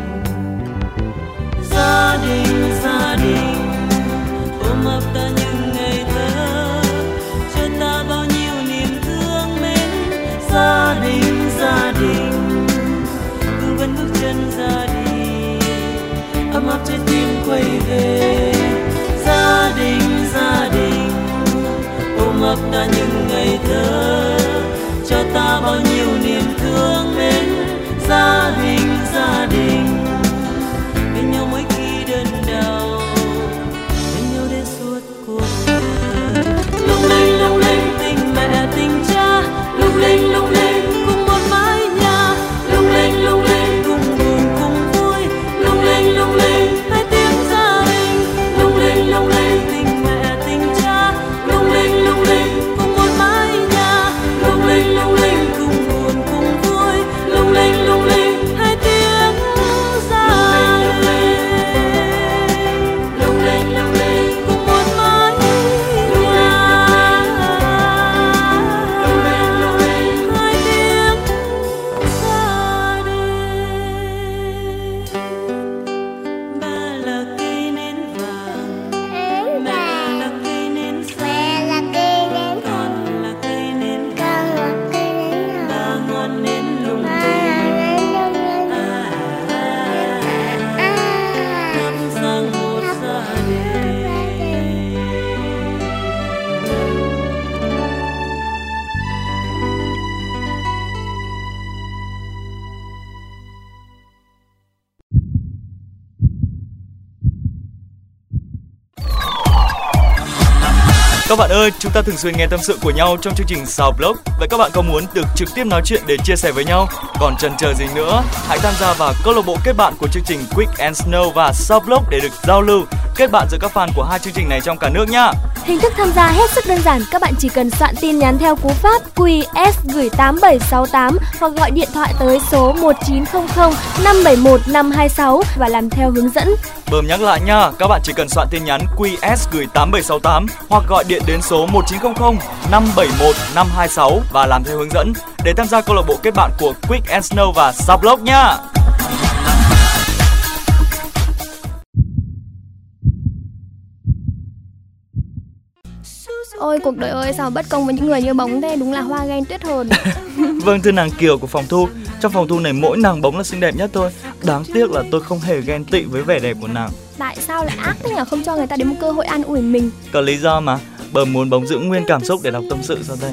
Gia đình, gia đình, ôm ấp ta những ngày thơ, cho ta bao nhiêu niềm thương mến. Gia đình, gia đình, cứ vẫn bước chân ra đi, ấm áp trái tim quay về. Gia đình, gia đình, ôm ấp ta những ngày thơ, cho ta bao nhiêu niềm thương mến. Gia đình, gia đình, bên nhau mỗi khi đơn đau, bên nhau đến suốt cuộc đời. Lung linh lung linh tình mẹ tình cha, lung linh lung linh cùng một mái nhà, lung linh lung linh cùng buồn cùng vui, lung linh lung linh hai tiếng gia đình, lung linh lung linh tình mẹ tình cha, lung linh lung linh cùng một mái nhà, lung linh lung linh cùng Các bạn ơi, chúng ta thường xuyên nghe tâm sự của nhau trong chương trình Sao Blog. Vậy các bạn có muốn được trực tiếp nói chuyện để chia sẻ với nhau? Còn chần chờ gì nữa? Hãy tham gia vào câu lạc bộ kết bạn của chương trình Quick and Snow và Sao Blog để được giao lưu, kết bạn giữa các fan của hai chương trình này trong cả nước nhá. Hình thức tham gia hết sức đơn giản, các bạn chỉ cần soạn tin nhắn theo cú pháp quy ét gửi tám bảy sáu tám hoặc gọi điện thoại tới số một chín không không năm bảy một năm hai sáu và làm theo hướng dẫn. Bơm nhắc lại nha, các bạn chỉ cần soạn tin nhắn quy ét gửi tám bảy sáu tám hoặc gọi điện đến số một chín không không năm bảy một năm hai sáu và làm theo hướng dẫn để tham gia câu lạc bộ kết bạn của Quick and Snow và Sao Blog nha. Ôi cuộc đời ơi, sao bất công với những người như Bóng thế, đúng là hoa ghen tuyết hồn. Vâng, thưa nàng Kiều của phòng thu, trong phòng thu này mỗi nàng Bóng là xinh đẹp nhất thôi. Đáng tiếc là tôi không hề ghen tị với vẻ đẹp của nàng. Tại sao lại ác thế nhỉ, không cho người ta đến một cơ hội an ủi mình? Có lý do mà, bởi muốn Bóng giữ nguyên cảm xúc để đọc tâm sự sau đây.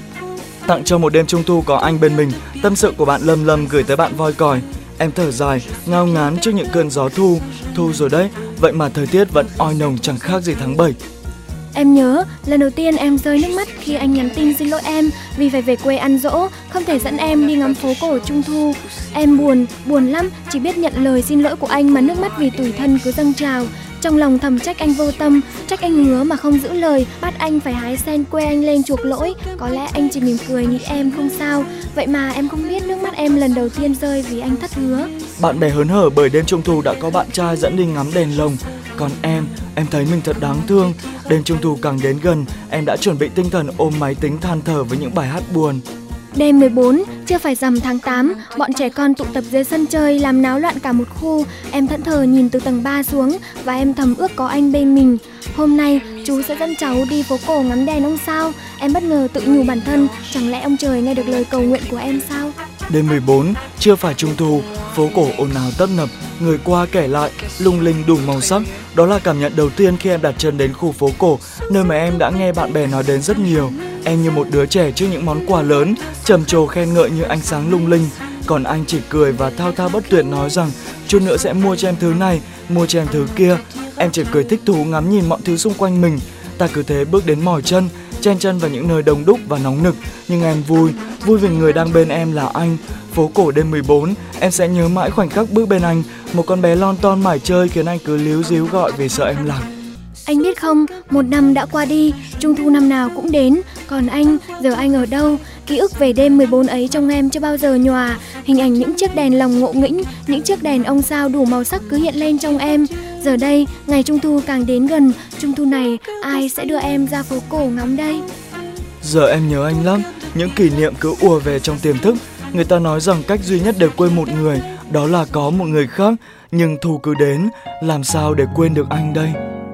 Tặng cho một đêm trung thu có anh bên mình, tâm sự của bạn Lâm Lâm gửi tới bạn Voi Còi. Em thở dài, ngao ngán trước những cơn gió thu. Thu rồi đấy, vậy mà thời tiết vẫn oi nồng chẳng khác gì tháng bảy. Em nhớ lần đầu tiên em rơi nước mắt khi anh nhắn tin xin lỗi em vì phải về quê ăn dỗ, không thể dẫn em đi ngắm phố cổ trung thu. Em buồn, buồn lắm, chỉ biết nhận lời xin lỗi của anh mà nước mắt vì tủi thân cứ dâng trào. Trong lòng thầm trách anh vô tâm, trách anh hứa mà không giữ lời, bắt anh phải hái sen quê anh lên chuộc lỗi. Có lẽ anh chỉ mỉm cười nghĩ em không sao, vậy mà em không biết nước mắt em lần đầu tiên rơi vì anh thất hứa. Bạn bè hớn hở bởi đêm trung thu đã có bạn trai dẫn đi ngắm đèn lồng. Còn em, em thấy mình thật đáng thương. Đêm trung thu càng đến gần, em đã chuẩn bị tinh thần ôm máy tính than thở với những bài hát buồn. Đêm mười bốn, chưa phải rằm tháng tám, bọn trẻ con tụ tập dưới sân chơi làm náo loạn cả một khu. Em thẫn thờ nhìn từ tầng ba xuống và em thầm ước có anh bên mình. Hôm nay chú sẽ dẫn cháu đi phố cổ ngắm đèn ông sao? Em bất ngờ tự nhủ bản thân, chẳng lẽ ông trời nghe được lời cầu nguyện của em sao? Đêm mười bốn, chưa phải trung thu, phố cổ ồn ào tấp nập, người qua kẻ lại, lung linh đủ màu sắc. Đó là cảm nhận đầu tiên khi em đặt chân đến khu phố cổ, nơi mà em đã nghe bạn bè nói đến rất nhiều. Em như một đứa trẻ trước những món quà lớn, trầm trồ khen ngợi như ánh sáng lung linh. Còn anh chỉ cười và thao thao bất tuyệt nói rằng chút nữa sẽ mua cho em thứ này, mua cho em thứ kia. Em chỉ cười thích thú ngắm nhìn mọi thứ xung quanh mình. Ta cứ thế bước đến mỏi chân, chen chân vào những nơi đông đúc và nóng nực. Nhưng em vui, vui vì người đang bên em là anh. Phố cổ đêm mười bốn, em sẽ nhớ mãi khoảnh khắc bước bên anh. Một con bé lon ton mải chơi khiến anh cứ líu díu gọi vì sợ em lạc. Anh biết không, một năm đã qua đi, trung thu năm nào cũng đến. Còn anh, giờ anh ở đâu? Ký ức về đêm mười bốn ấy trong em chưa bao giờ nhòa. Hình ảnh những chiếc đèn lồng ngộ nghĩnh, những chiếc đèn ông sao đủ màu sắc cứ hiện lên trong em. Giờ đây, ngày trung thu càng đến gần. Trung thu này, ai sẽ đưa em ra phố cổ ngắm đây? Giờ em nhớ anh lắm, những kỷ niệm cứ ùa về trong tiềm thức. Người ta nói rằng cách duy nhất để quên một người, đó là có một người khác. Nhưng thu cứ đến, làm sao để quên được anh đây?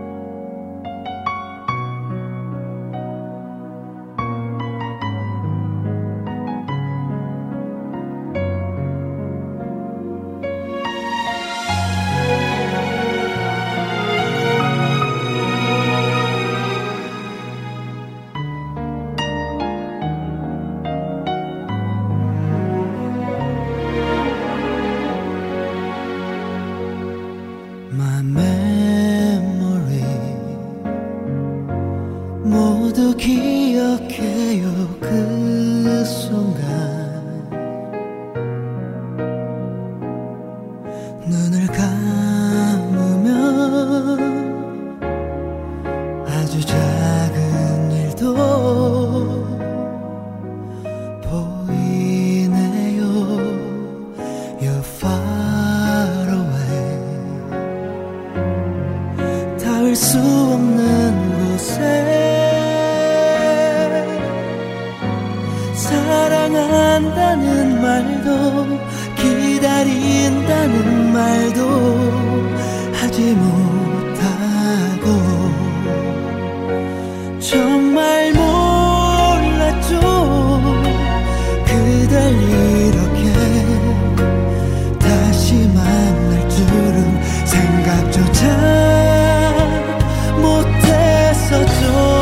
사랑한다는 말도 기다린다는 말도 하지 못하고 정말 몰랐죠 그댈 이렇게 다시 만날 줄은 생각조차 못했었죠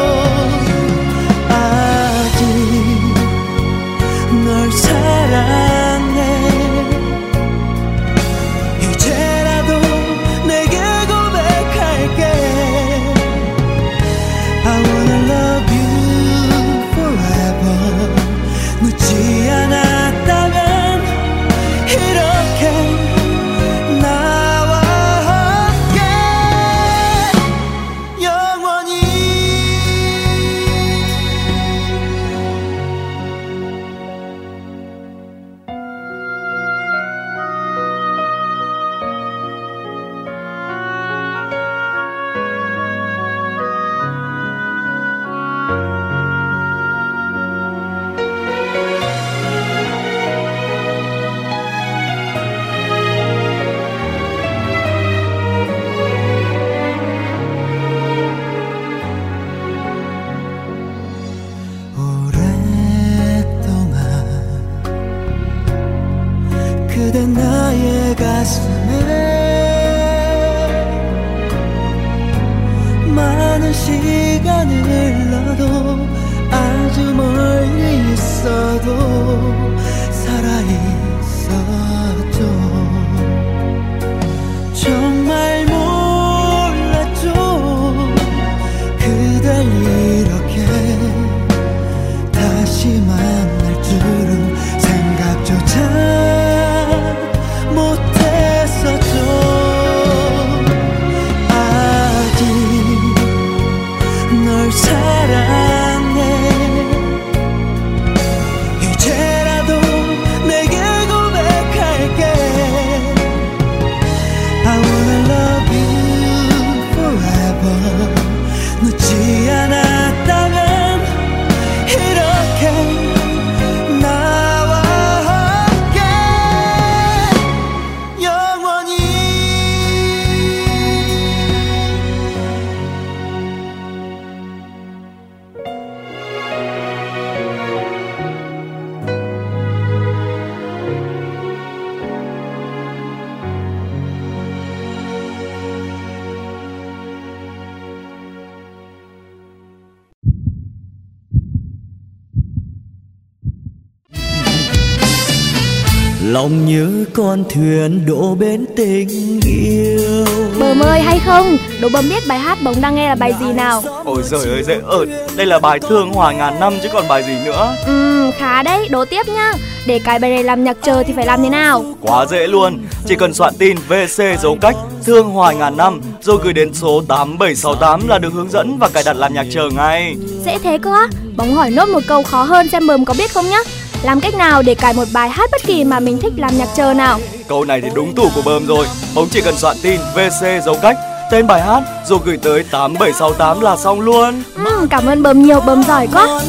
널 사랑해 이제라도 내게 고백할게 I want 날 이렇게 다시 만날 줄은 생각조차 못했었죠. 아직 널 사랑해. 이제라도 내게 고백할게. I wanna love you forever. 늦지 않았다면 이렇게 나와 함께 영원히. Lòng như con thuyền đổ bến tình yêu. Bờm ơi hay không? Đố Bờm biết bài hát Bóng đang nghe là bài gì nào? Ôi giời ơi dễ ợt, đây là bài Thương Hoài Ngàn Năm chứ còn bài gì nữa. Ừm, khá đấy, đố tiếp nhá. Để cài bài này làm nhạc chờ thì phải làm thế nào? Quá dễ luôn, chỉ cần soạn tin vê xê dấu cách Thương Hoài Ngàn Năm rồi gửi đến số tám bảy sáu tám là được hướng dẫn và cài đặt làm nhạc chờ ngay. Dễ thế cơ á? Bóng hỏi nốt một câu khó hơn xem Bờm có biết không nhá. Làm cách nào để cài một bài hát bất kỳ mà mình thích làm nhạc chờ nào? Câu này thì đúng tủ của Bờm rồi. Bóng chỉ cần soạn tin vê xê dấu cách tên bài hát rồi gửi tới tám bảy sáu tám là xong luôn. Uhm, cảm ơn Bờm nhiều, Bờm giỏi quá.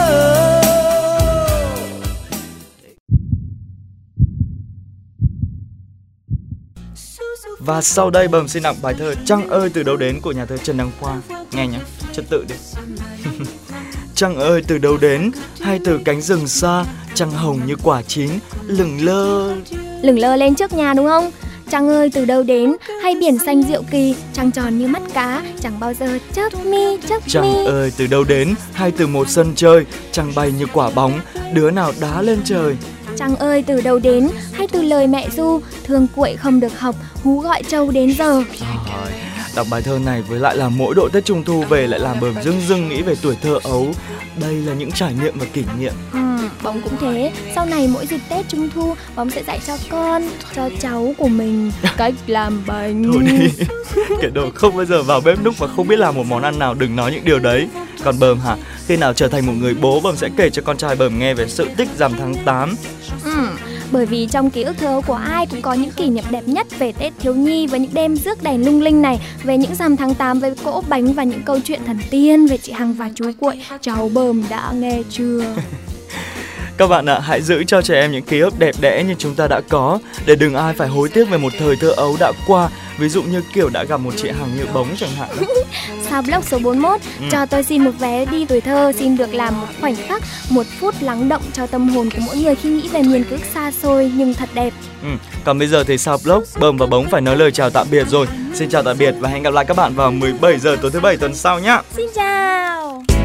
Và sau đây Bờm xin đọc bài thơ Trăng ơi từ đâu đến của nhà thơ Trần Đăng Khoa. Nghe nhé, trật tự đi. Trăng ơi từ đâu đến, hay từ cánh rừng xa, trăng hồng như quả chín, lửng lơ. Lửng lơ lên trước nhà đúng không? Trăng ơi từ đâu đến, hay biển xanh diệu kỳ, trăng tròn như mắt cá, chẳng bao giờ chớp mi chớp mi. Trăng ơi từ đâu đến, hay từ một sân chơi, trăng bay như quả bóng, đứa nào đá lên trời. Trăng ơi từ đâu đến, hay từ lời mẹ ru, thương cuội không được học, hú gọi trâu đến giờ. Rồi, đọc bài thơ này với lại là mỗi độ Tết Trung Thu về lại làm Bờm dưng dưng nghĩ về tuổi thơ ấu. Đây là những trải nghiệm và kỷ niệm. Ừ, Bóng cũng thế. Sau này mỗi dịp Tết Trung Thu, Bóng sẽ dạy cho con, cho cháu của mình cách làm bánh. Thôi đi, kẻ đồ không bao giờ vào bếp núc mà không biết làm một món ăn nào, đừng nói những điều đấy. Còn Bờm hả? Khi nào trở thành một người bố, Bờm sẽ kể cho con trai Bờm nghe về sự tích rằm tháng tám. Ừ, bởi vì trong ký ức thơ của ai cũng có những kỷ niệm đẹp nhất về Tết thiếu nhi, với những đêm rước đèn lung linh này, về những rằm tháng tám với cỗ bánh và những câu chuyện thần tiên về chị Hằng và chú Cuội. Cháu Bờm đã nghe chưa? Các bạn ạ, à, hãy giữ cho trẻ em những ký ức đẹp đẽ như chúng ta đã có, để đừng ai phải hối tiếc về một thời thơ ấu đã qua. Ví dụ như kiểu đã gặp một chị Hằng như Bóng chẳng hạn. Sao blog số bốn mươi mốt, ừ. Cho tôi xin một vé đi tuổi thơ, xin được làm một khoảnh khắc, một phút lắng động cho tâm hồn của mỗi người khi nghĩ về miền ký ức xa xôi nhưng thật đẹp. Ừ. Còn bây giờ thì Sao blog, Bờm và Bóng phải nói lời chào tạm biệt rồi. Xin chào tạm biệt và hẹn gặp lại các bạn vào mười bảy giờ tối thứ bảy tuần sau nhá. Xin chào.